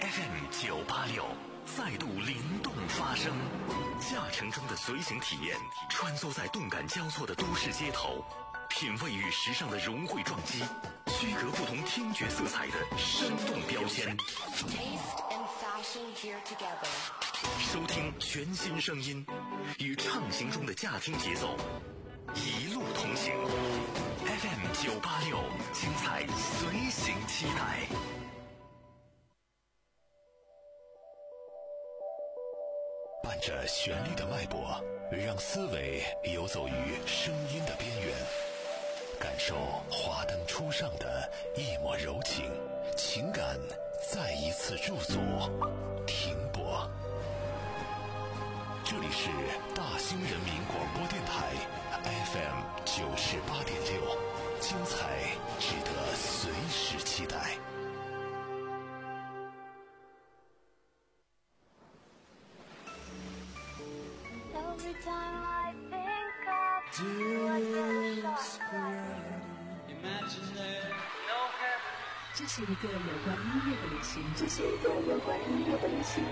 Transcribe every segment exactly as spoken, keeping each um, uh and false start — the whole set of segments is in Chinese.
F M 九八六再度灵动发声，驾乘中的随行体验，穿梭在动感交错的都市街头，品味与时尚的融汇撞击，区隔不同听觉色彩的生动标签。收听全新声音，与畅行中的驾听节奏，一路同行。F M 九八六，精彩随行期待。伴着旋律的脉搏，让思维游走于声音的边缘，感受华灯初上的一抹柔情，情感再一次驻足停泊。这里是大兴人民广播电台 F M 九十八点六，精彩值得随时期待。 这是一个有关音乐的旅行，这是一个有关音乐的旅行。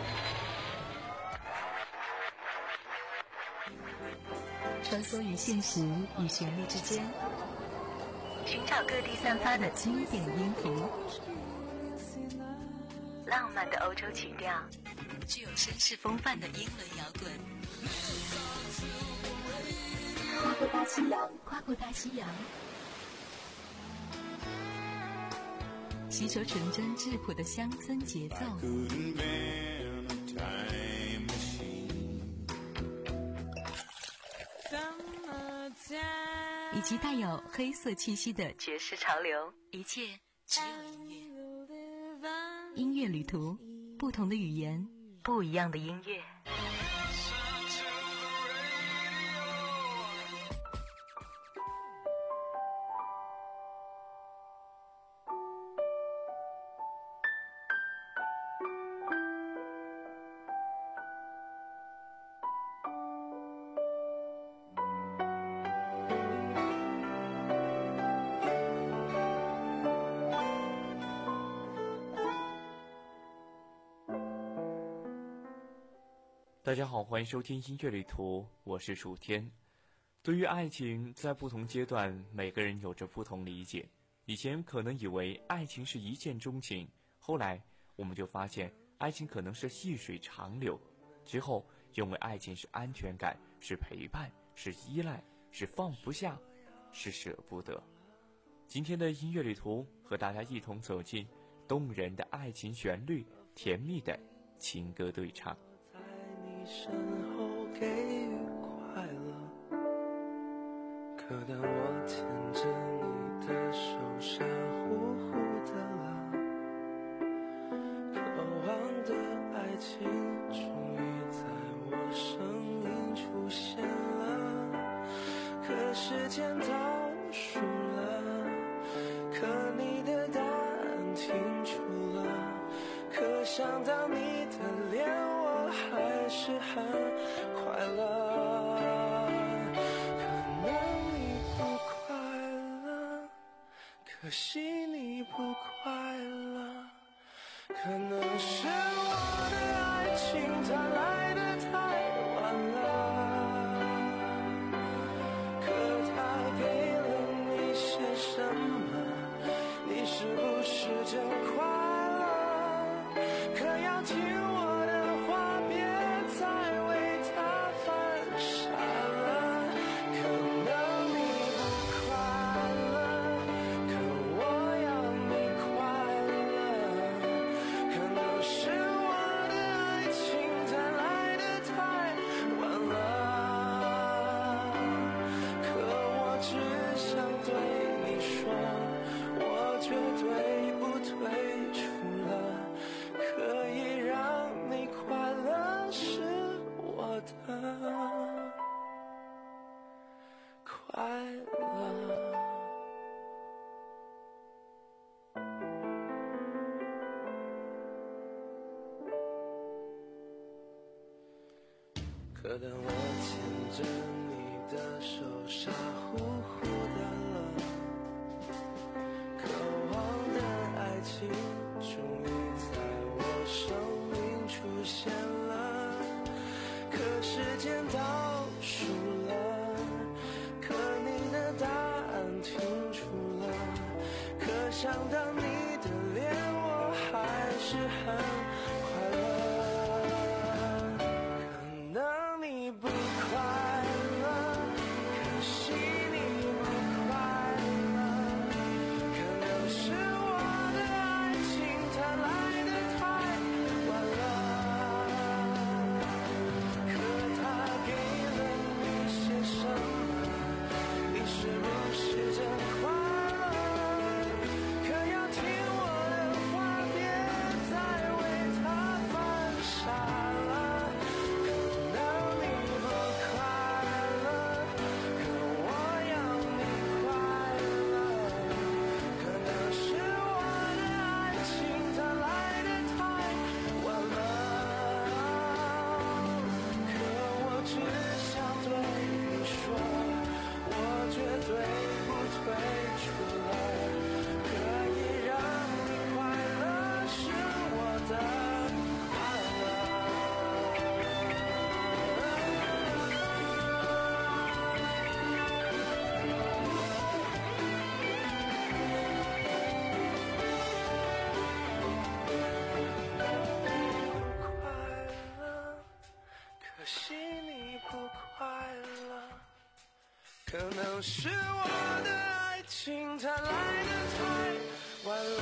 穿梭于现实与旋律之间，寻找各地散发的经典音符，浪漫的欧洲曲调，具有绅士风范的英伦摇滚。跨过大西洋，跨过大西洋，吸收纯真质朴的乡村节奏，以及带有黑色气息的爵士潮流，一切只有音乐。音乐旅途，不同的语言，不一样的音乐。 大家好，欢迎收听音乐旅途，我是楚天。对于爱情，在不同阶段，每个人有着不同理解。以前可能以为爱情是一见钟情，后来我们就发现，爱情可能是细水长流。之后，认为爱情是安全感，是陪伴，是依赖，是放不下，是舍不得。今天的音乐旅途，和大家一同走进动人的爱情旋律，甜蜜的情歌对唱。 身后给予快乐，可当我牵着你的手傻乎乎的了，渴望的爱情终于在我生命出现了，可时间倒数了，可你的答案停住了，可想到你的脸我还是很快乐，可能你不快乐，可惜你不快乐，可能是我的爱情它来得太晚了，可它给了你些什么，你是不是真快乐，可要听我的话，别再为他犯傻了，可能你不快乐，可我要你快乐，可能是我的爱情它来得太晚了，可我只想对你说，我绝对不退出了，可以让你快乐是我的快乐。可当我牵着你的手傻乎乎的了，渴望的爱情终于在我手想到你的脸，我还是很快乐。可能你不快乐，可惜你不快乐，可能是我的爱情它来得太晚了，可它给了你些什么？你是不是真快乐？可能是我的爱情它来得太晚了，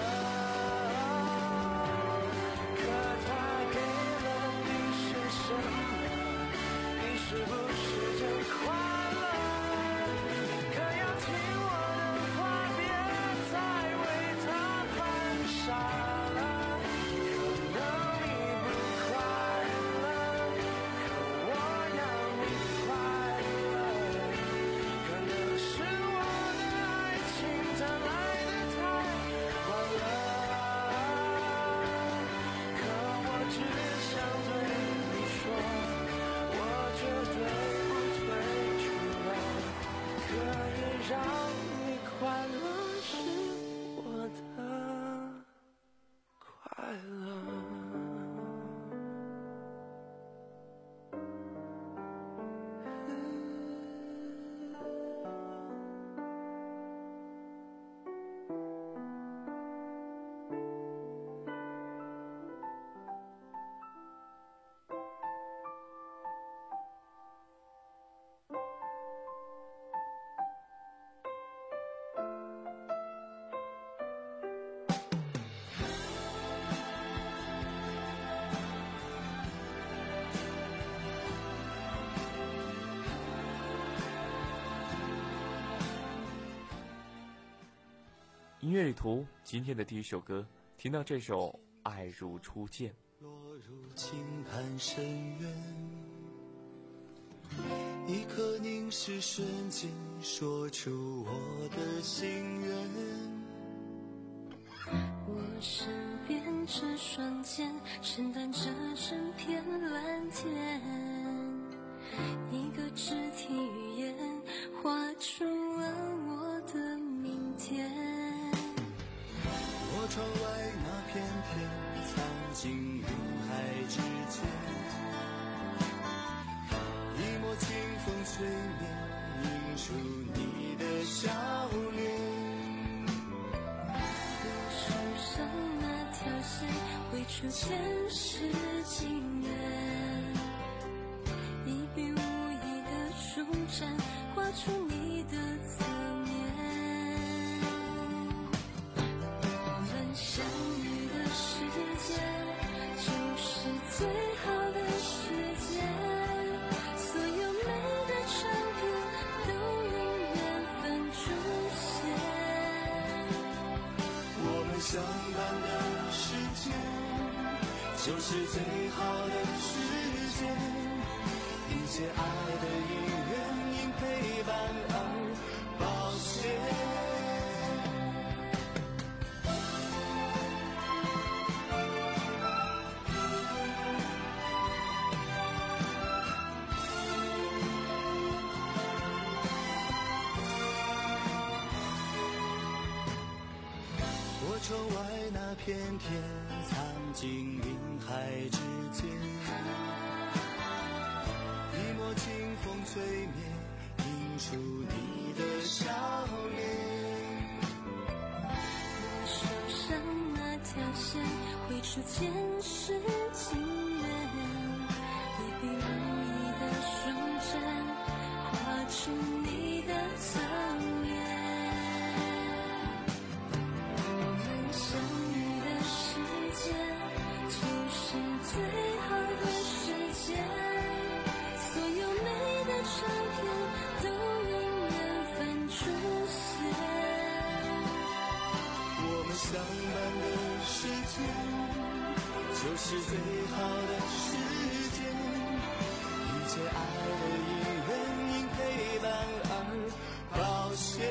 可它给了你些什么？你是不是真快乐？可要听我的话，别再为它犯傻了。可能你不快乐，可我要你快乐。是我的爱情它来得太晚了，可我只想对你说，我绝对不退出了，可以让你快乐是我的快乐。 音乐旅途今天的第一首歌，听到这首《爱如初见》。 落入轻潭深渊，一颗凝视瞬间，说出我的心愿。 我身边这双肩，承担着整片蓝天，一个肢体语言，画出了我的明天。 我窗外那片天，藏进云海之间，一抹清风吹面，映出你的笑脸。 树上那条线，绘出前世情缘，一笔无意的书展，画出你的侧面。相遇的时间就是最好的时间，所有美的唱片都永远分出现。 我们相伴的时间就是最好的时间，一切爱的因缘因陪伴而保鲜。窗外那片天，藏进云海之间，一抹清风吹面，映出你的笑脸。 树上那条线，会出前世情缘，隔壁如意的双针，画出你的侧脸。我们相遇的时间，就是最好的时间，所有美的唱片都因缘分出现。 我们相伴的时间，就是最好的时间，一切爱的因缘因陪伴而保鲜。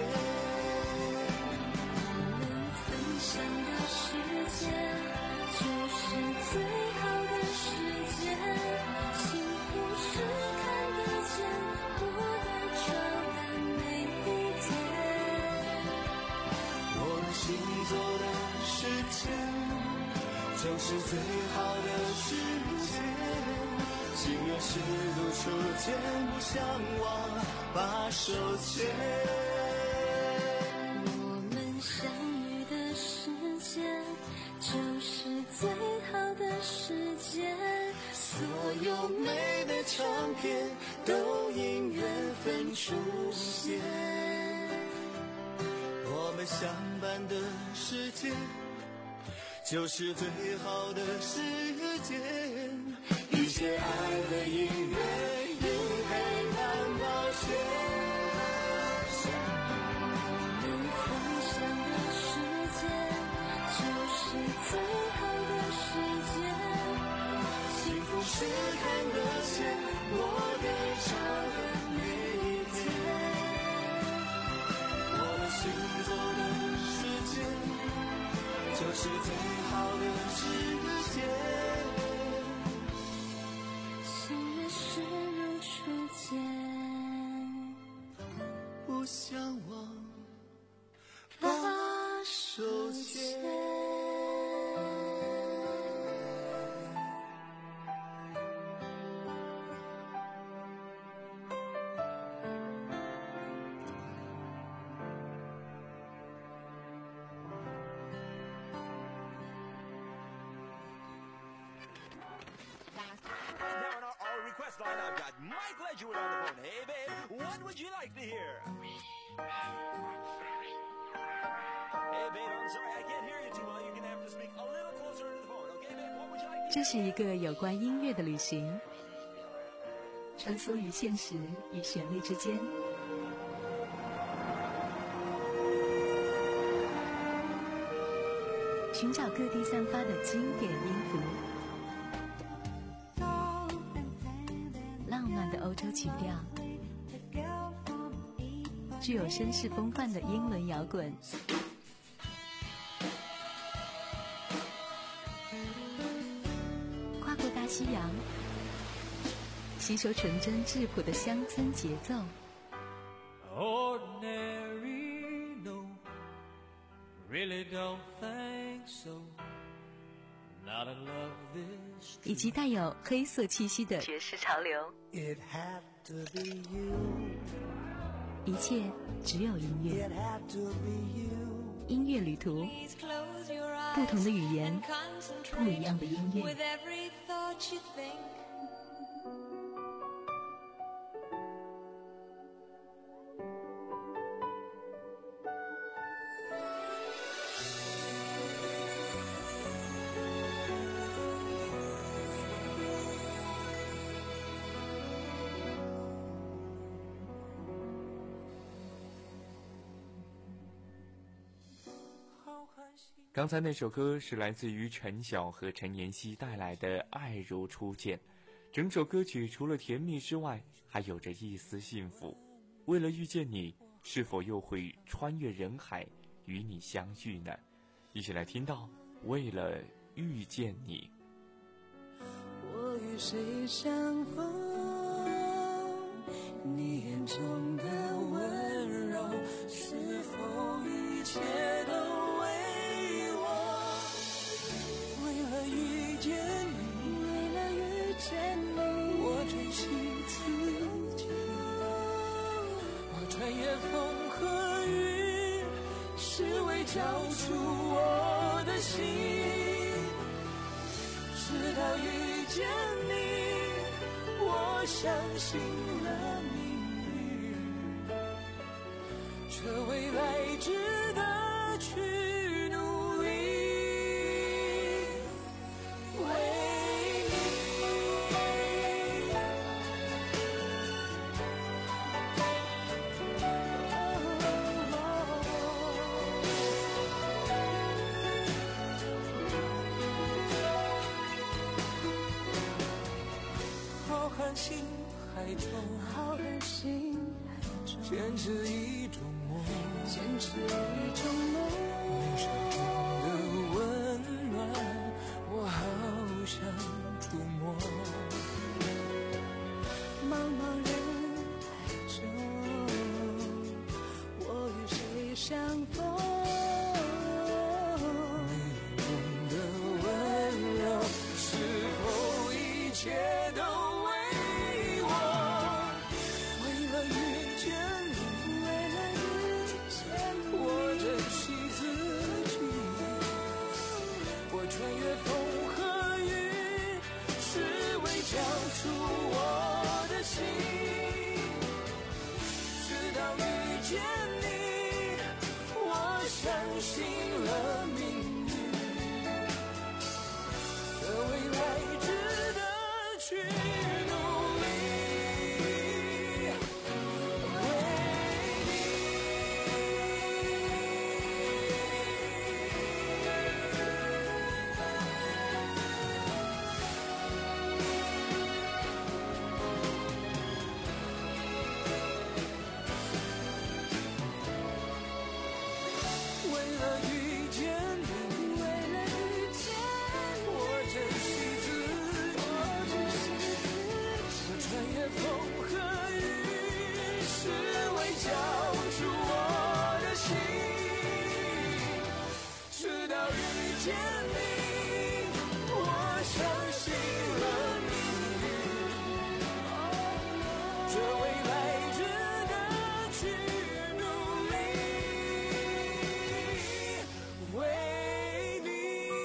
我们分享的时间，就是最好的时间，幸福是看得见我的照的每一天。 我们行走的时间，就是最好的时间，心愿是如初见，不相忘，把手牵。 我们相遇的时间，就是最好的时间， 所有美的唱片都因缘分出现。我们相伴的时间，就是最好的时间，一切爱的因缘因陪伴保鲜。 我们分享的时间，就是最好的时间， 幸福是看得见，我得着的每一天。我们行走的时间，就是最好的时间。 心愿是如初见， 不相忘，把手牵。 Now on our, our request line, I've got Mike Ledgewood on the phone. Hey, babe, what would you like to hear? Hey, babe, I'm sorry, I can't hear you too well. You're gonna have to speak a little closer to the phone, okay, babe? What would you like to hear? 这是一个有关音乐的旅行，穿梭于现实与旋律之间。寻找各地散发的经典音符，浪漫的欧洲曲调，具有绅士风范的英伦摇滚，跨过大西洋，吸收纯真质朴的乡村节奏。 Ordinary, no, really don't think so. Not in love this 以及带有黑色气息的爵士潮流， It had to be you, 一切只有音乐。 it had to be you. 音乐旅途，不同的语言，不一样的音乐。 With every thought you think, 好寒心。 刚才那首歌是来自于陈晓和陈妍希带来的《爱如初见》，整首歌曲除了甜蜜之外，还有着一丝幸福。为了遇见你，是否又会穿越人海与你相遇呢？一起来听到《为了遇见你》。 我与谁相逢？你眼中的温柔，是否一切都为我？为了遇见你，为了遇见你，我追寻自己，我穿越风和雨，是为找出我。 我的心，直到遇见你，我相信了命运，这未来值得去努力。浩瀚星海中， 浩瀚星海中， 坚持一种梦， 坚持一种梦。 你手中的温暖，我好想触摸。 茫茫人海中，我与谁相逢？ 你眼中的温柔，是否一切都为我？为了遇见你， 为了遇见你， 我珍惜自己，我穿越风和雨，只为交出我的心。直到遇见你，我相信了命运，这未来值得去努力。为了遇见你， 为了遇见你， 我珍惜自己， 我珍惜自己， 我穿越风和雨，是为交出我的心。直到遇见你，我相信了命运，这未来值得去努力。为你。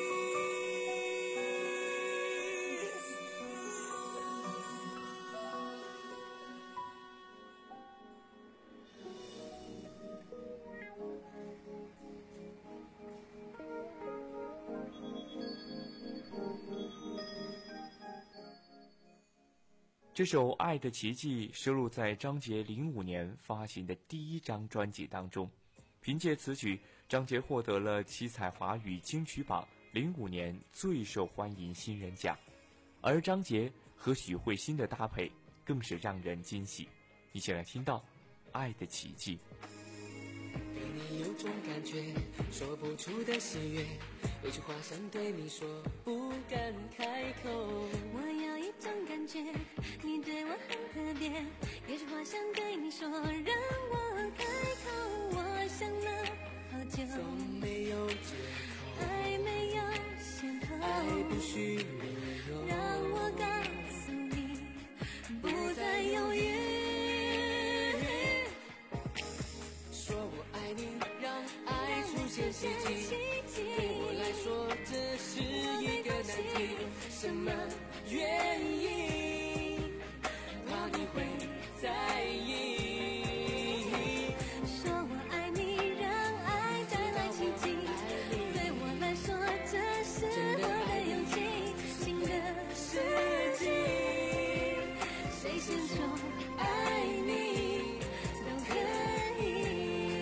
这首《爱的奇迹》收录在张杰零五年发行的第一张专辑当中。凭借此曲，张杰获得了七彩华语金曲榜零五年最受欢迎新人奖。而张杰和许慧欣的搭配更是让人惊喜。一起来听到《爱的奇迹》。 对你有种感觉，说不出的喜悦，有句话想对你说，不敢开口。 我有一种感觉，你对我很特别，有句话想对你说，让我开口。我想了好久， 总没有借口， 爱没有先后， 爱不需理由， 让我告诉你，不再犹豫。 说我爱你，让爱出现奇迹，对我来说这是一个难题。什么原因？怕你会在意。 说我爱你，让爱带来奇迹，对我来说这是我的勇气。新的世纪，谁先说爱你都可以。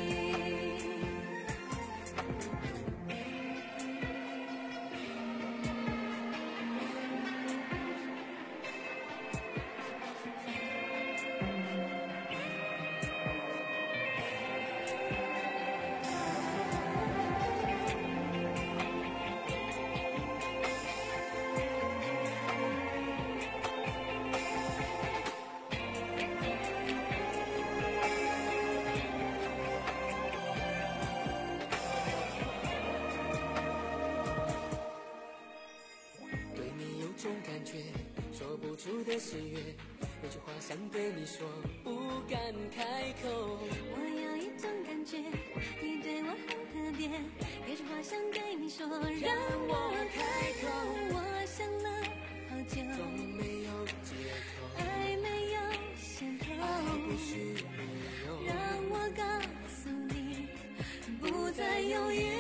出的喜悦，有句话想对你说，不敢开口。 我有一种感觉，你对我很特别，有句话想对你说，让我开口。我想了好久， 总没有借口， 爱没有先后， 爱不需理由， 让我告诉你，不再犹豫。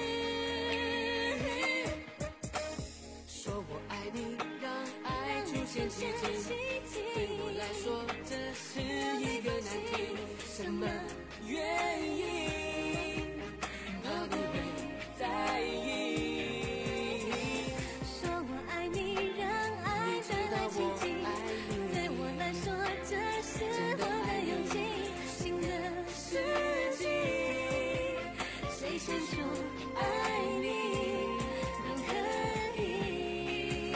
说我爱你，让爱出现奇迹，对我来说这是一个难题。什么原因？怕你会在意。 说我爱你，让爱带来奇迹，对我来说这是我的勇气。新的世纪，谁先说爱你都可以。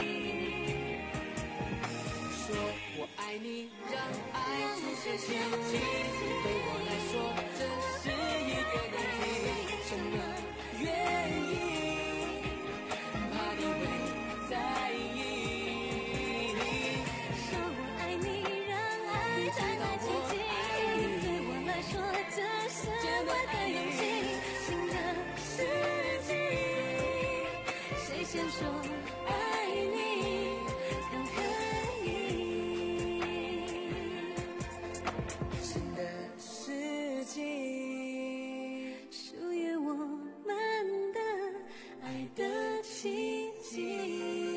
说我爱你，让爱出现奇迹，对我来说这是一个难题。什么原因？怕你会在意。 说我爱你，让爱带来奇迹，对我来说这是我的勇气。新的世纪，谁先说爱你都可以。 新的世纪， 属于我们的爱的奇迹。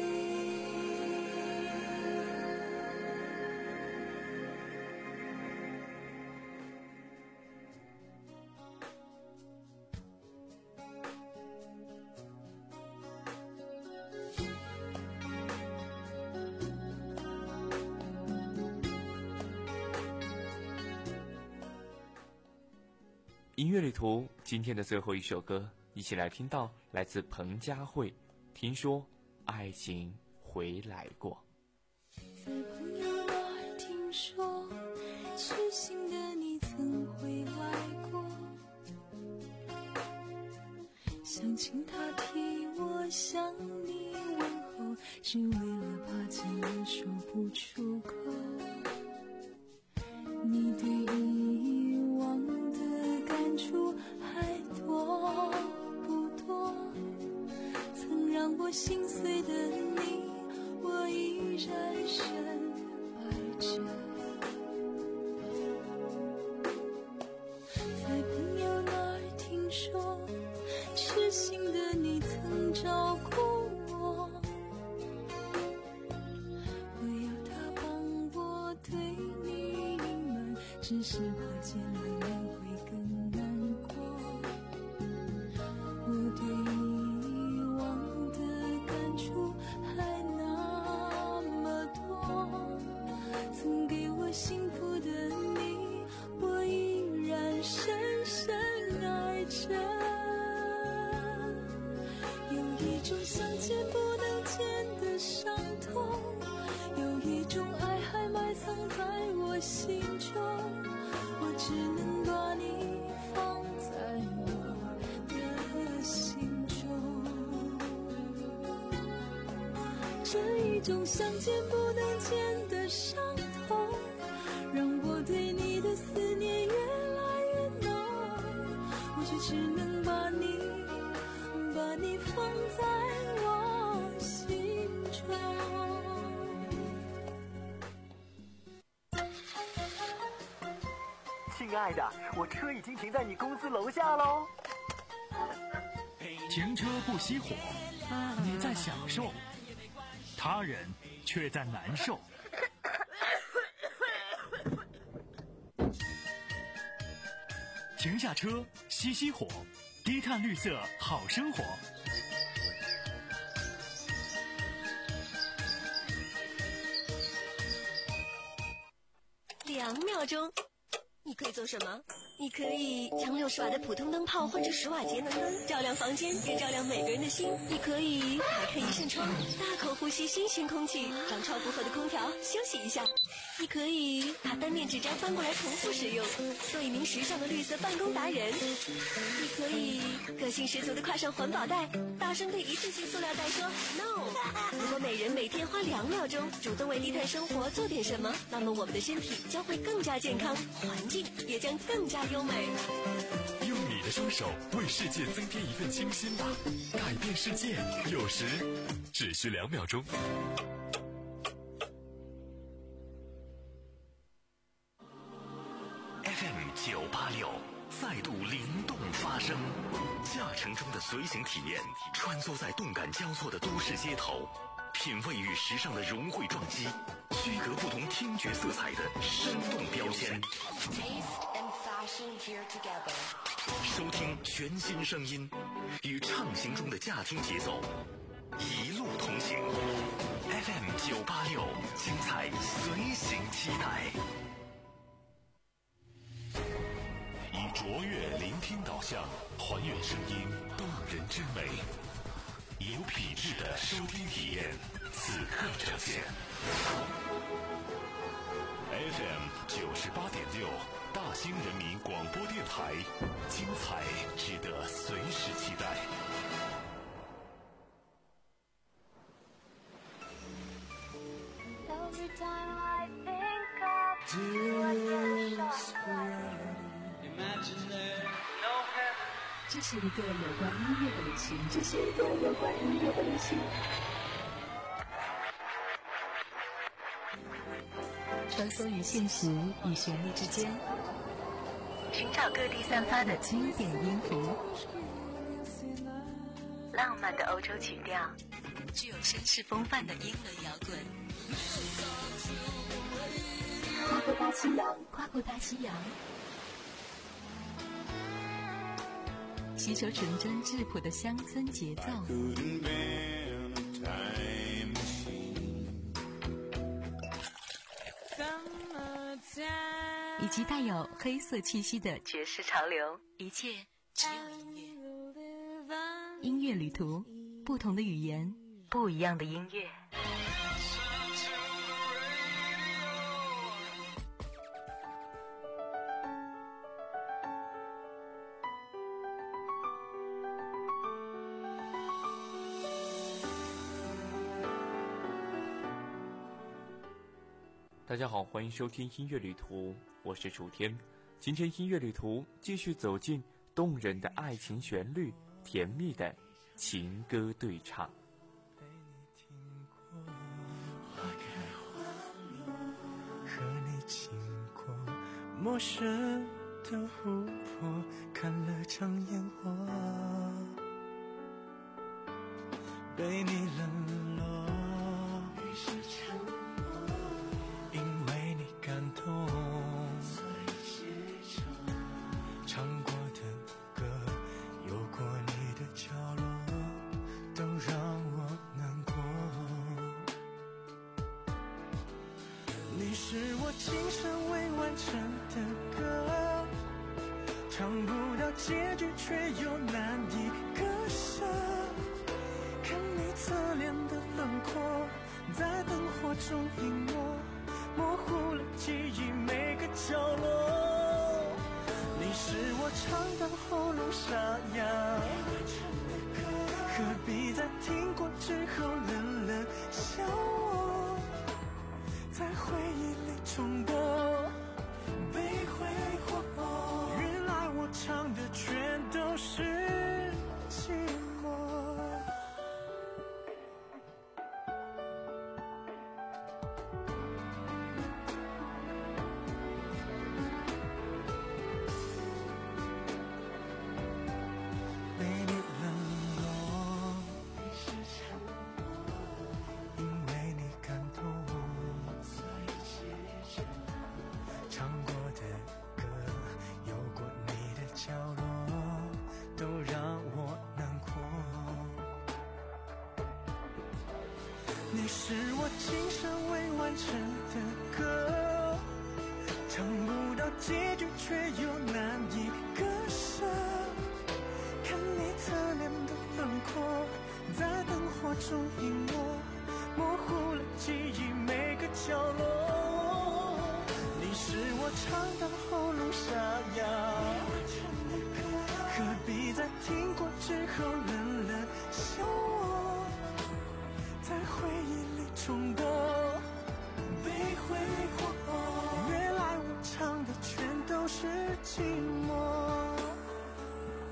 音乐旅途今天的最后一首歌，一起来听到来自彭佳慧，听说爱情回来过。 在朋友那儿听说，痴心的你曾回来过，想请他替我向你问候，是为了怕见了说不出口。你对以往的感触还多不多？曾让我心碎的你，我依然深爱着。在朋友那儿听说，痴心的你曾照顾我，我要他帮我对你隐瞒，只是怕见了你会更难过。我对以往的感触还那么多，曾给我幸福的你，我依然深深爱着。有一种想见不能见的伤痛，有一种爱还埋藏在我心中，我只能把你放在我的心中。这一种想见不能见的伤痛，让我对你的思念越来越浓，我却只能把你把你放在我心中。 亲爱的，我车已经停在你公司楼下喽。 停车不熄火，你在享受，他人却在难受。停下车，熄熄火，低碳绿色好生活。 两秒钟，你可以做什么？你可以将六十瓦的普通灯泡换成十瓦节能灯，照亮房间，也照亮每个人的心。你可以打开一扇窗，大口呼吸新鲜空气，让超负荷的空调休息一下。你可以把单面纸张翻过来重复使用，做一名时尚的绿色办公达人。你可以个性十足的挎上环保袋，大声对一次性塑料袋说 no。如果每人每天花两秒钟主动为低碳生活做点什么，那么我们的身体将会更加健康，环境也将更加优美。 用你的双手，为世界增添一份清新吧。改变世界，有时只需两秒钟。F M 九八六再度灵动发声，驾乘中的随行体验，穿梭在动感交错的都市街头，品味与时尚的融汇撞击，区隔不同听觉色彩的生动标签。收听全新声音，与畅行中的驾听节奏，一路同行。F M 九八六，精彩随行期待。以卓越聆听导向，还原声音动人之美，有品质的收听体验，此刻呈现。F M 九十八点六，大兴人民广播电台，精彩值得随时期待。 这是一个有关音乐的旅行，这是一个有关音乐的旅行。穿梭于现实与旋律之间，寻找各地散发的经典音符，浪漫的欧洲曲调，具有绅士风范的英伦摇滚。跨过大西洋，跨过大西洋，吸收纯真质朴的乡村节奏。以及带有黑色气息的爵士潮流，一切只有音乐。音乐旅途，不同的语言，不一样的音乐。 大家好，欢迎收听音乐旅途，我是楚天。今天音乐旅途继续走进动人的爱情旋律，甜蜜的情歌对唱。 和你经过陌生的湖泊，看了场烟火，被你冷落，于是沉默，因为你感动，所以写成唱过的歌，有过你的角落，都让我难过。你是我今生未完成的歌，唱不到结局却又难以割舍，看你侧脸的轮廓在灯火中隐没，模糊了记忆每个角落。你是我唱到喉咙沙哑，何必在听过之后冷冷笑我，在回忆里重播，被挥霍。原来我唱的全都是寂寞。被你冷落，于是沉默，因为你感动，所以写成唱过的歌，有过你的角落，都让我难过。你是我今生未完成的歌，唱不到结局却又难以割舍，看你侧脸的轮廓在灯火中隐没，模糊了记忆每个角落。你是我唱到喉咙沙哑，何必在听过之后冷冷笑我，在回忆里重播，被挥霍。原来我唱的全都是寂寞。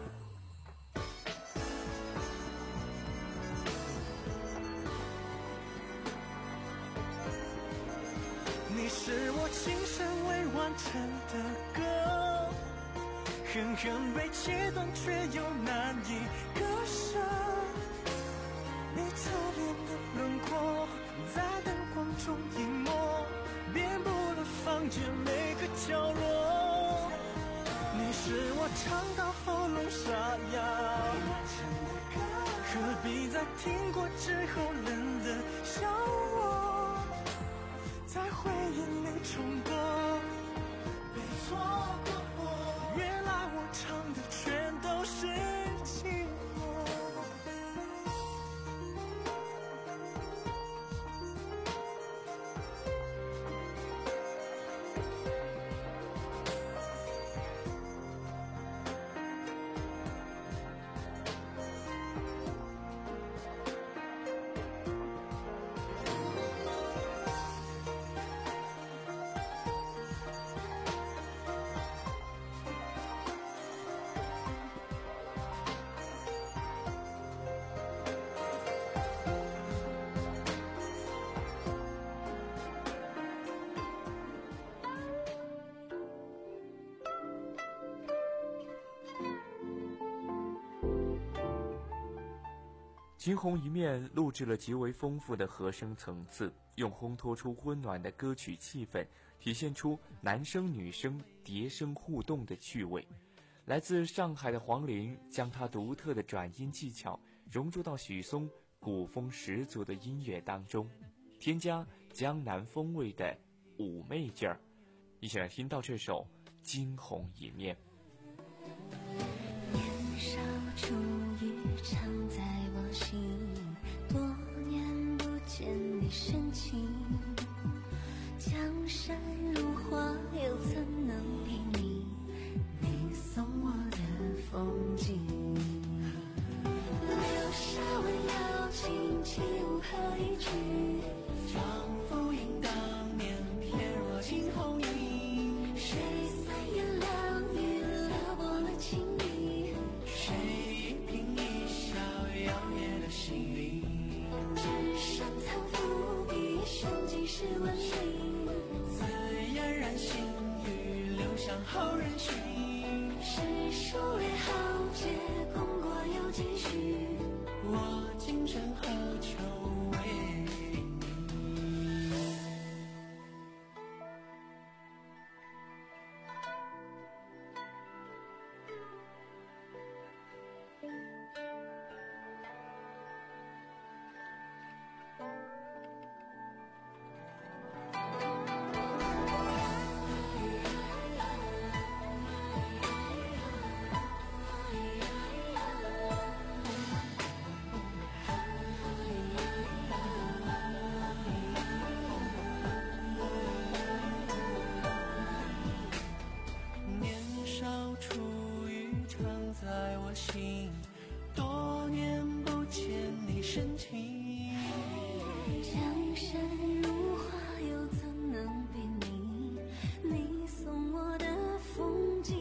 你是我今生未完成的歌，狠狠被切断却又难以割舍。你侧脸的轮廓在灯光中隐没，遍布了房间每个角落。你是我唱到喉咙沙哑，何必在听过之后冷冷笑我，在回忆里重播，被错过。原来我唱的全都是寂寞。 惊鸿一面录制了极为丰富的和声层次，用烘托出温暖的歌曲气氛，体现出男声女声叠声互动的趣味。来自上海的黄龄将她独特的转音技巧融入到许嵩古风十足的音乐当中，添加江南风味的妩媚劲儿。一起来听到这首《惊鸿一面》。 年少初遇常在我心，多年不见你深情，江山如画，又怎能比拟你送我的风景？流沙问瑶琴，起舞何以去？ 仿佛应当年翩若惊鸿影， 谁三言两语撩拨了情意？ 谁一颦一笑摇曳了心灵？ 纸上藏伏笔，凶极是文明， 自嫣然心语，流向后人寻。 是数列豪杰，功过有几许？ 我今生何求为你？年少初遇常在我心，多年不见你深情。 江山如画，又怎能比拟你送我的风景？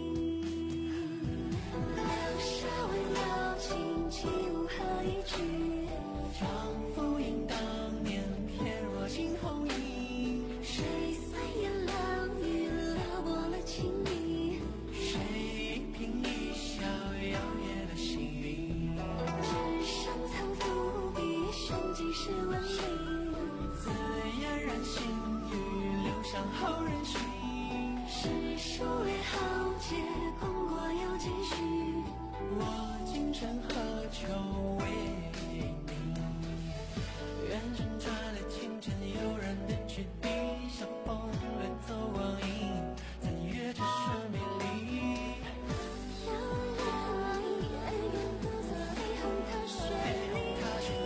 流沙问瑶琴，起舞何以去？ 仿佛应当年翩若惊鸿影， 谁三言两语撩拨了情意？ 谁一颦一笑摇曳了心灵？ 纸上藏伏笔，凶极是文明， 自嫣然心语，流向后人寻。 是数列豪杰，功过有几许？ 我今生何求为你？远山传来清晨悠然的曲笛，像风掠走光阴，残月折射美丽。 遥远离，哀怨独自飞鸿踏雪里。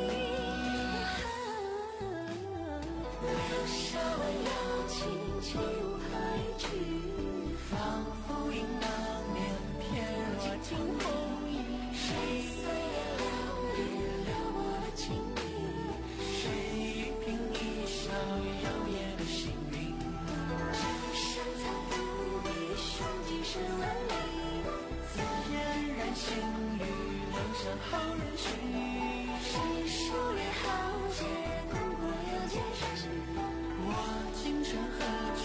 流沙问瑶琴，起舞何以去？ 仿佛应当年翩若惊鸿影， 谁三言两语撩拨了情意？ 谁一颦一笑摇曳了心灵？ 纸上藏伏笔，凶极是文明， 自嫣然心语，流向后人寻。 谁数列豪杰，功过有几许？ 我今生何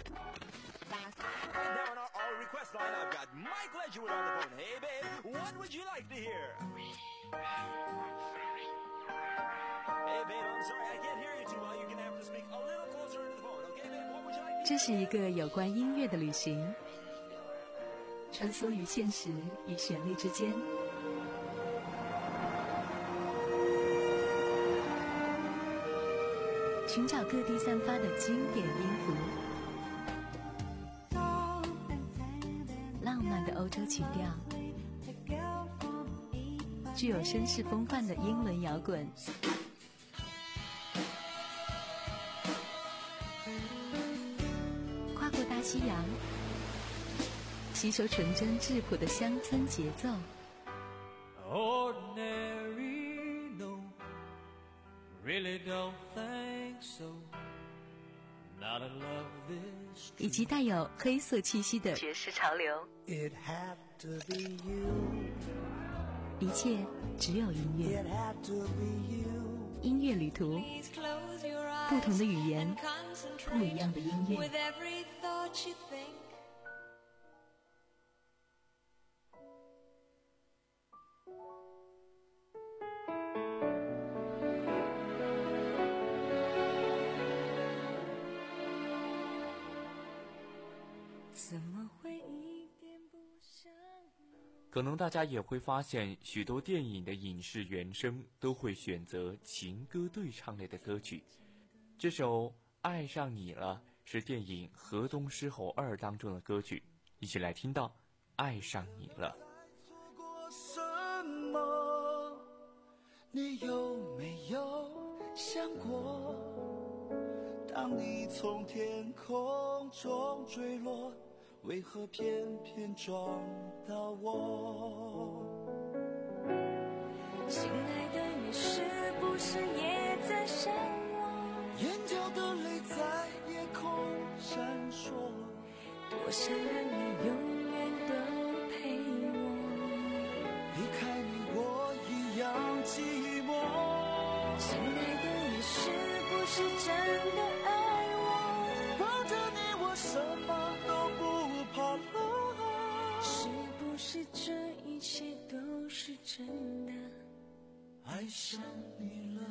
Now on our, our request line, I've got Mike Ledgerwood on the phone. Hey, babe, what would you like to hear? Hey, babe, I'm sorry, I can't hear you too well. You're gonna have to speak a little closer into the phone, okay, babe? What would you like to hear? 这是一个有关音乐的旅行，穿梭于现实与旋律之间。寻找各地散发的经典音符，浪漫的欧洲曲调，具有绅士风范的英伦摇滚，跨过大西洋，吸收纯真质朴的乡村节奏。 Ordinary, no, really don't think so. Not a love this 以及带有黑色气息的爵士潮流。 It had to be you. 一切只有音乐。 It had to be you. 音乐旅途，不同的语言，不一样的音乐。 With every thought you think. 怎么会一点不像可能大家也会发现，许多电影的影视原声都会选择情歌对唱类的歌曲。这首《爱上你了》是电影《河东狮吼二》当中的歌曲，一起来听到《爱上你了》。 错过什么？你有没有想过，当你从天空中坠落，为何偏偏撞到我？ 亲爱的你是不是也在想我？ 眼角的泪在夜空闪烁， 多想让你永远都陪我。 离开你我一样寂寞。 亲爱的你是不是真的爱我？ 抱着你我什么都不怕了。 是不是这一切都是真的？ 爱上你了。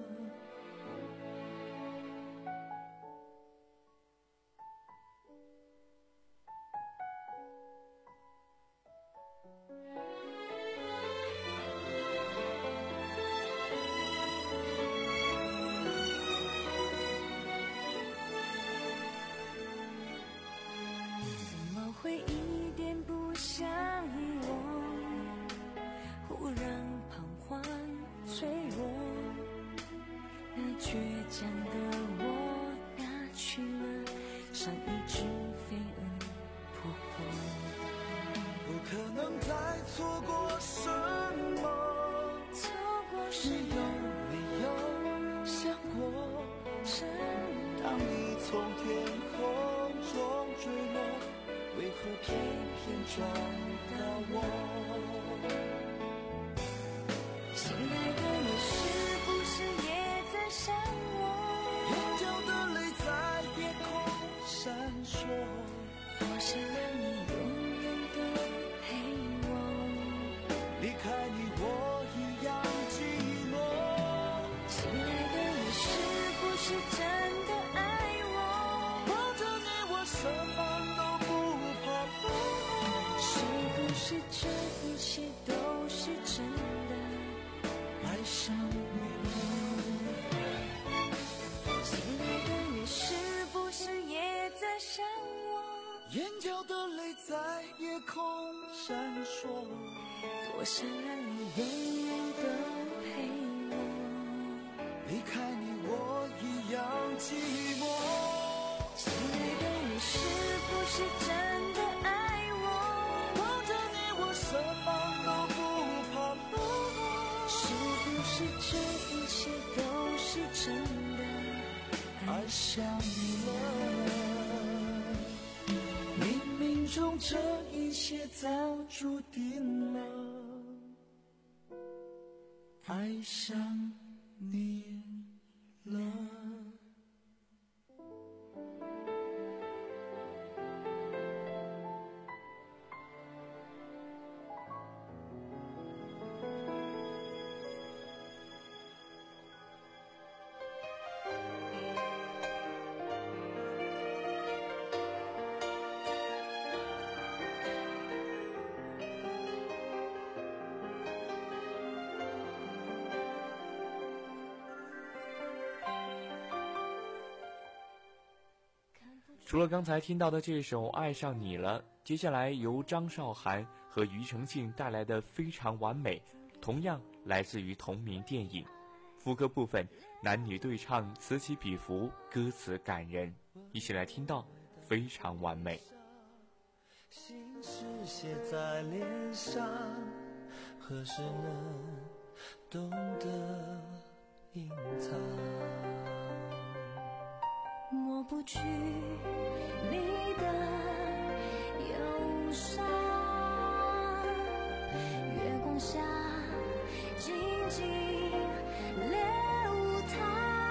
怎么会一点不像我？忽然彷徨脆弱，那倔强的我拿去了像一只飞蛾扑火。 不可能再错过什么？ 错过什你有么？ 没有想过， 真当你从天空中坠落，为何偏偏撞到我？ 亲爱的你是不是也在想我？ 眼角的泪在夜空闪烁， 多想让你永远都陪我。 离开你我一样寂寞。 亲爱的你是不是真的爱我？ 抱着你我什么都不怕了。 是不是这一切都是真的？ 爱上你了。 亲爱的你是不是也在想我？ 眼角的泪在夜空闪烁， 多想让你永远都陪我。 离开你我一样寂寞。 亲爱的你是不是真的爱我？ 抱着你我什么都不怕了。 是不是这一切都是真的？ 爱上你了，冥冥中这一切早注定了，爱上你了。 除了刚才听到的这首《爱上你了》，接下来由张韶涵和庾澄庆带来的《非常完美》，同样来自于同名电影。副歌部分男女对唱，此起彼伏，歌词感人，一起来听到《非常完美》。 心事写在脸上，何时能懂得隐藏？ 抹不去你的忧伤，月光下静静流淌，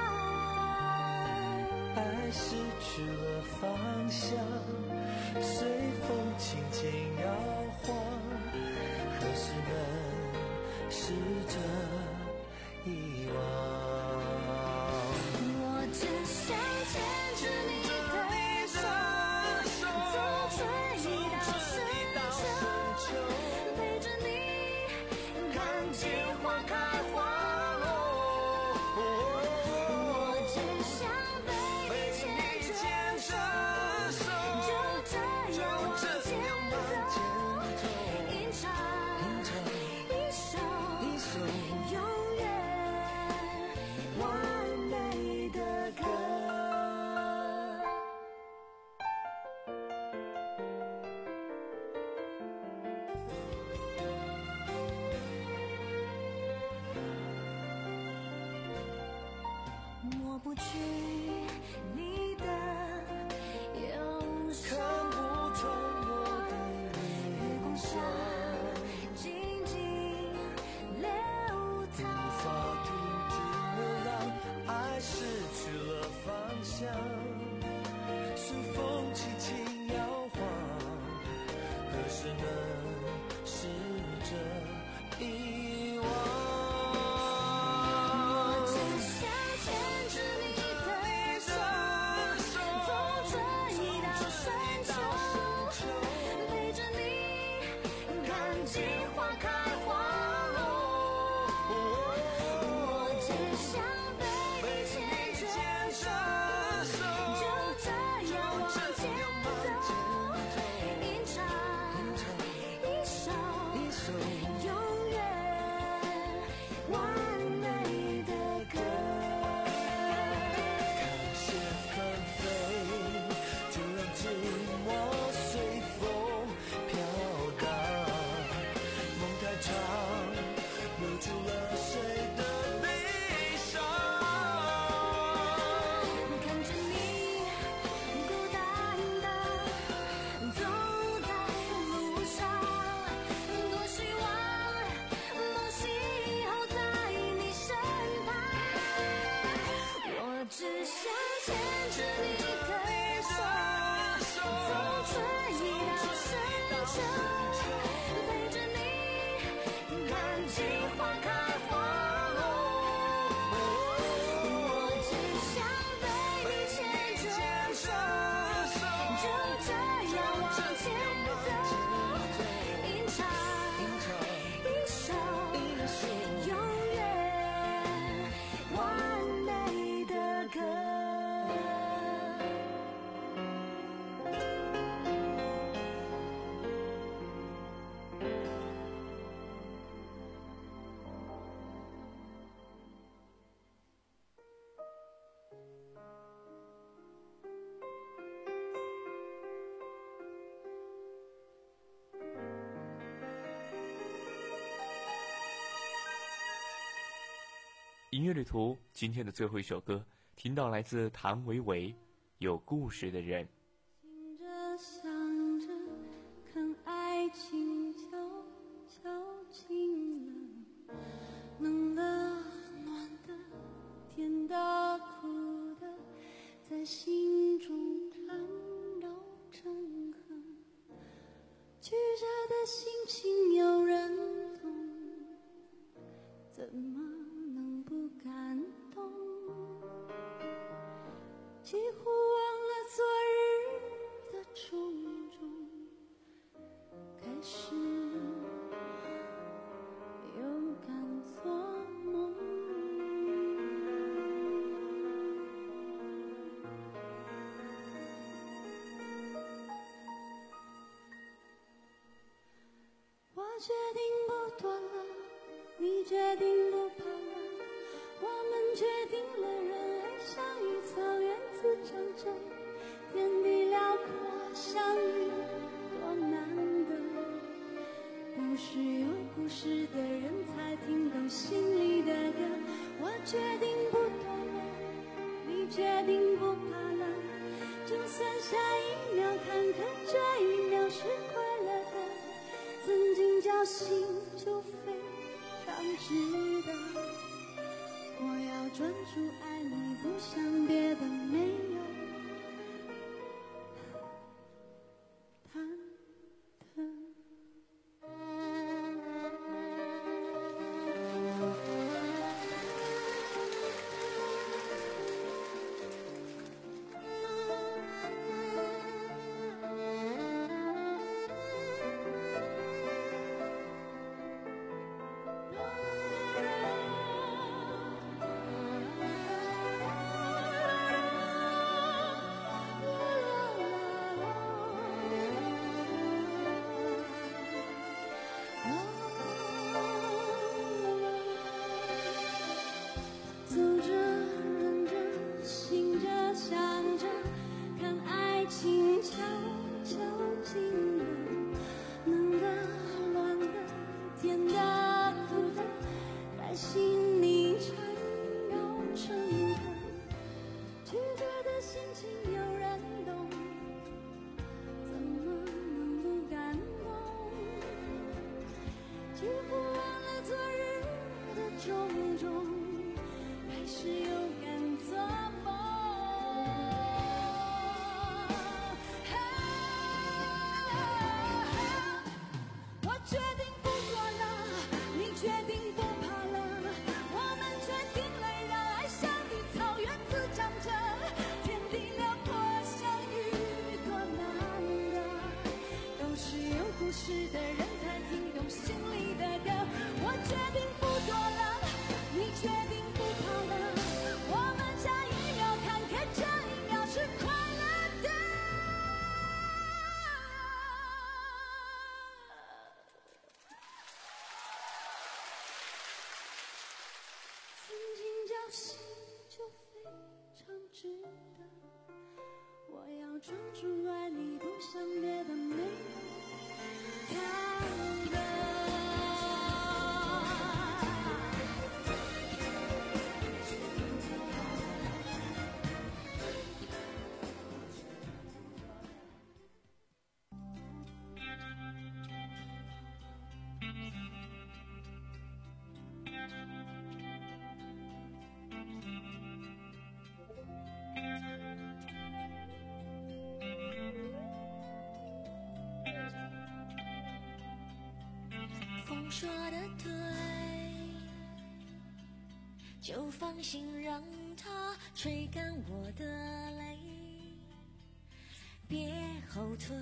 爱失去了方向，随风轻轻摇晃，何时能试着遗忘？ 我只想牵着你的手，从追到深秋，陪着你看见花开花落。我只想被你牵着手，就这样往前走，吟唱一首永远完美的歌。抹不去你的忧伤， 看不穿我的月光下静静流淌， 无法停止流浪，爱失去了方向，随风轻轻摇晃，何时能试着遗忘？ 我只想牵着你的手，从追到深秋，陪着你看见花开花落。我只想被你牵着手，就这样往前走，吟唱一首永远完美的歌。 看线纷飞，就让寂寞随风飘荡。梦太长，留住了谁的悲伤？ 看着你孤单地走在路上，多希望梦醒后在你身旁。我只想牵着你的手，从追到深秋，陪着你看见花开花落。我只想被你牵着手，就这样往前走，吟唱一首永远完美的歌。 音乐旅途今天的最后一首歌，听到来自谭维维《有故事的人》。 醒着想着，看爱情悄悄进了，冷的、暖的、甜的、苦的，在心中缠绕成河。曲折的心情有人懂，怎么能不感动？几乎忘了昨日的种种，开始又敢做梦。 决定不躲了，你决定不怕了，我们决定了，人儿相遇，草原滋长着，天地辽阔，相遇多难得，都是有故事的人才听懂心里的歌。我决定不躲了，你决定不怕了，就算下一秒坎坷，这一秒是快乐的，曾经侥幸就非常值得。我要专注爱你，不想别的没有忐忑。心就非常值得，我要专注爱你，不想别的没有忐忑。 风说的对，就放心让它吹干我的泪，别后退，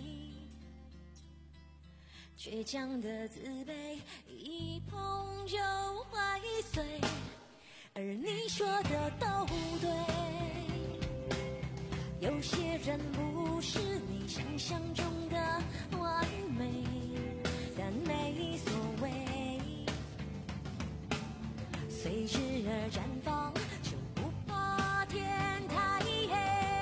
倔强的自卑一碰就坏碎，而你说的都对，有些人不是你想象中的完美，但没所谓，随之而绽放，就不怕天太黑。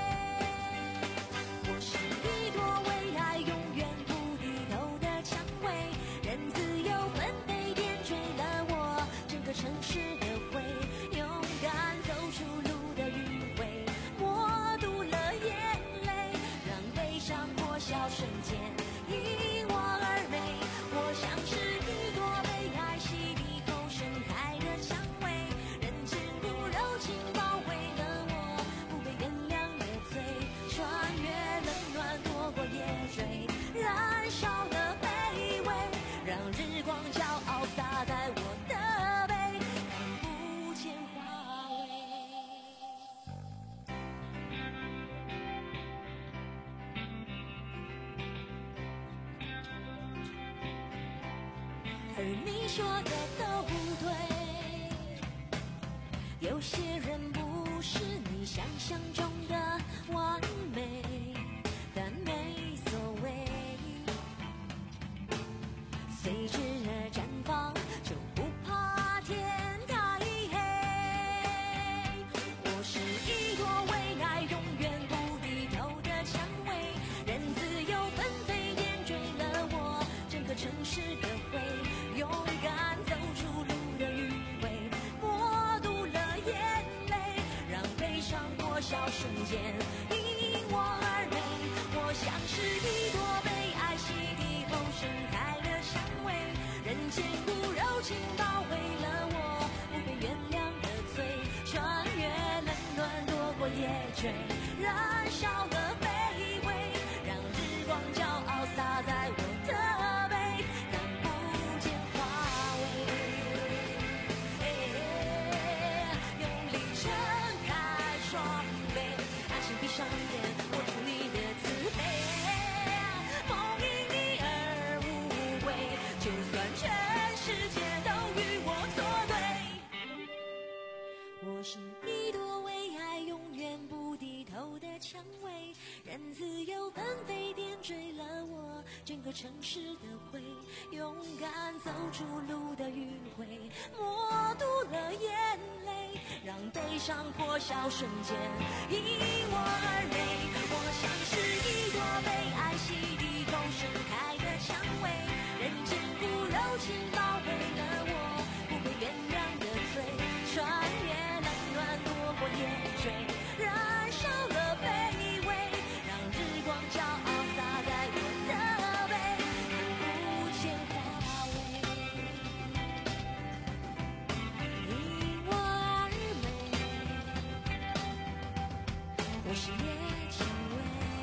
我是一朵为爱永远不低头的蔷薇，任自由纷飞点缀了我整个城市的灰，勇敢走出路的迂回，默读了眼泪，让悲伤破晓瞬间因我而美。我像是一朵被爱洗礼后盛开的蔷薇，人情不柔情包围了我不被原谅的罪，穿越冷暖躲过夜追，燃烧了卑微，让日光骄傲洒在我的背，看不见花蕊。而你说的都对，有些人不是你想象中的完美，但没所谓，随城市的灰，勇敢走出路的迂回，默读了眼泪，让悲伤破晓瞬间因我而美。我像是一朵被爱洗涤后盛开的蔷薇，人间骨肉情包围了我，不被原谅的罪，穿越冷暖躲过夜追，燃烧了卑微，让日光骄傲洒在我的背，看不见花蕊，用力撑开双臂，安心闭上眼，握住你的慈悲，梦因你而无悔，就算全世界都与我作对。我是一朵为爱永远不低头的蔷薇，任自由纷飞点缀了我整个城市的灰，勇敢走出路的迂回，默读了眼泪，让悲伤破晓瞬间因我而美。我像是一朵被爱洗涤后盛开的蔷薇，人间骨肉情包围了我，不被原谅的罪，穿越冷暖躲过夜追，燃烧了卑微，让日光骄傲洒在我的背，看不见花蕊，因我而美。我是叶蔷薇。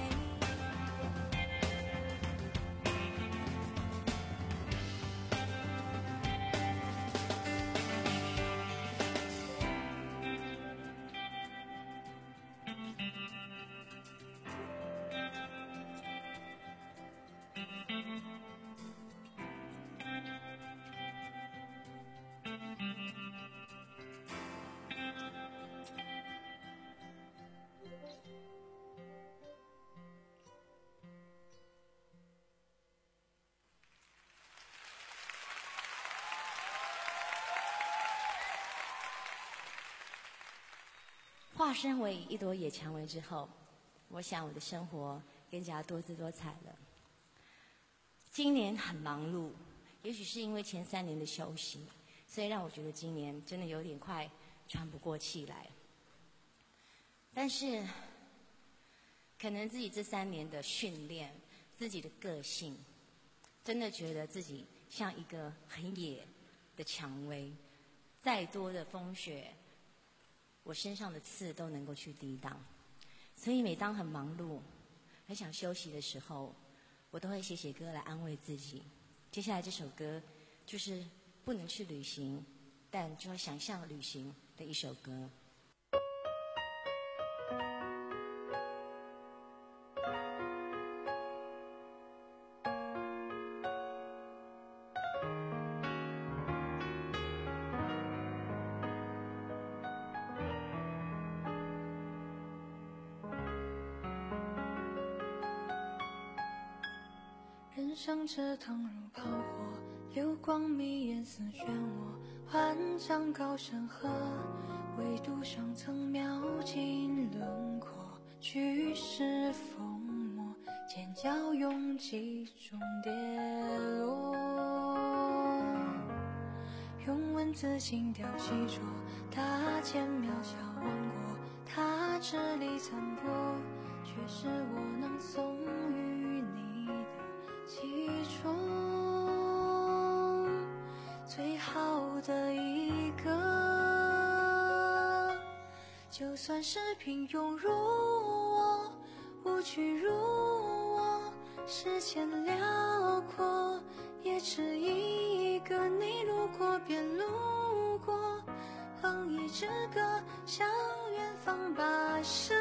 化身为一朵野蔷薇之后，我想我的生活更加多姿多彩了。今年很忙碌，也许是因为前三年的休息，所以让我觉得今年真的有点快喘不过气来。但是，可能自己这三年的训练，自己的个性，真的觉得自己像一个很野的蔷薇，再多的风雪，我身上的刺都能够去抵挡。所以每当很忙碌很想休息的时候，我都会写写歌来安慰自己。接下来这首歌就是不能去旅行，但就要想象旅行的一首歌。 人生这趟如炮火，流光迷眼似漩涡，万丈高山河，唯独上层描尽轮廓，去世风魔，尖叫拥挤中跌落，用文字轻调细琢，大剑渺小万国，他支离残破，却是我能送与你的其中最好的一个。就算是平庸如我，无趣如我，视线辽阔，也只一个你路过便路过，哼一支歌向远方跋涉，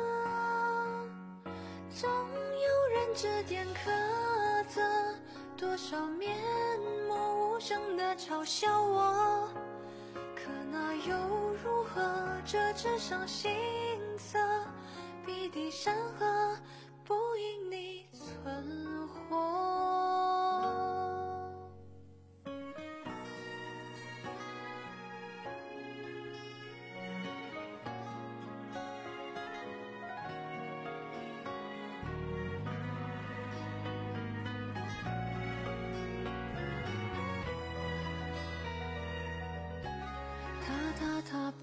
总有人指点苛责，多少面目无声地嘲笑我，可那又如何？这只剩心色，笔底山河不因你存活。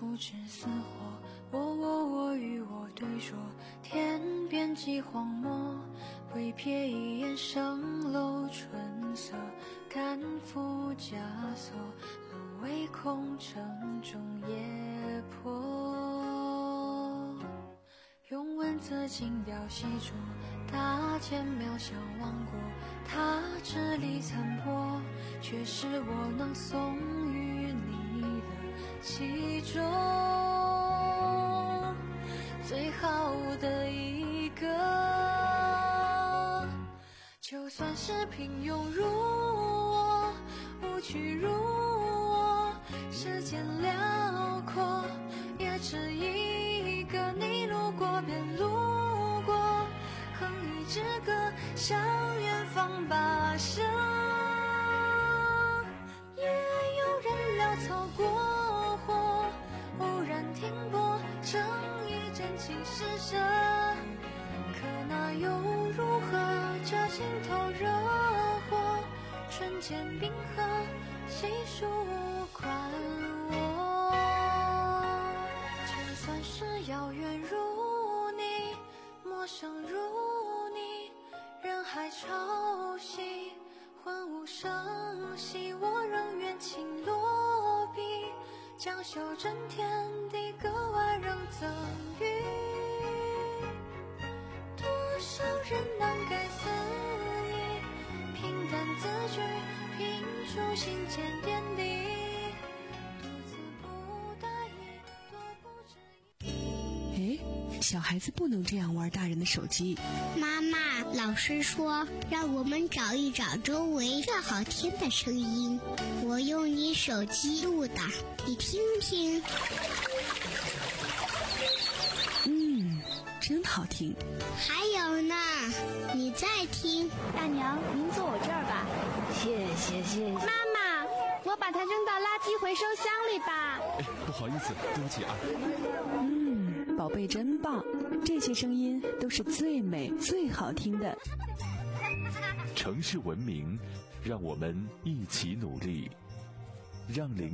知死活，我我我与我对说，天边际荒漠，微瞥一眼上楼春色，赶赴枷锁，沦为空城中夜泊。用文字轻描细琢，大剑渺小王国，他支离残破，却是我能送与你的其中最好的一个。就算是平庸如我，无趣如我，世间辽阔，也只一个你路过便路过，哼一支歌向远方跋涉。也有人潦草过火，忽然停泊，正义真情施舍，可那又如何？这心头热火，瞬间冰河，细数宽我。就算是遥远如你，陌生如你，人海潮汐，魂无声息，我仍愿倾落笔，将修真天地格外仍赠予。多少人难改思议，平淡字句，拼出心间点滴，独自不大意，多不知意。 哎，小孩子不能这样玩大人的手机。 妈妈，老师说让我们找一找周围最好听的声音，我用你手机录的，你听听。 嗯，真好听。 还有呢，你再听。 大娘，您坐我这儿吧。 谢谢谢谢。 妈妈，我把它扔到垃圾回收箱里吧。 哎，不好意思，对不起啊。 嗯，宝贝真棒，这些声音都是最美最好听的。 城市文明，让我们一起努力，让灵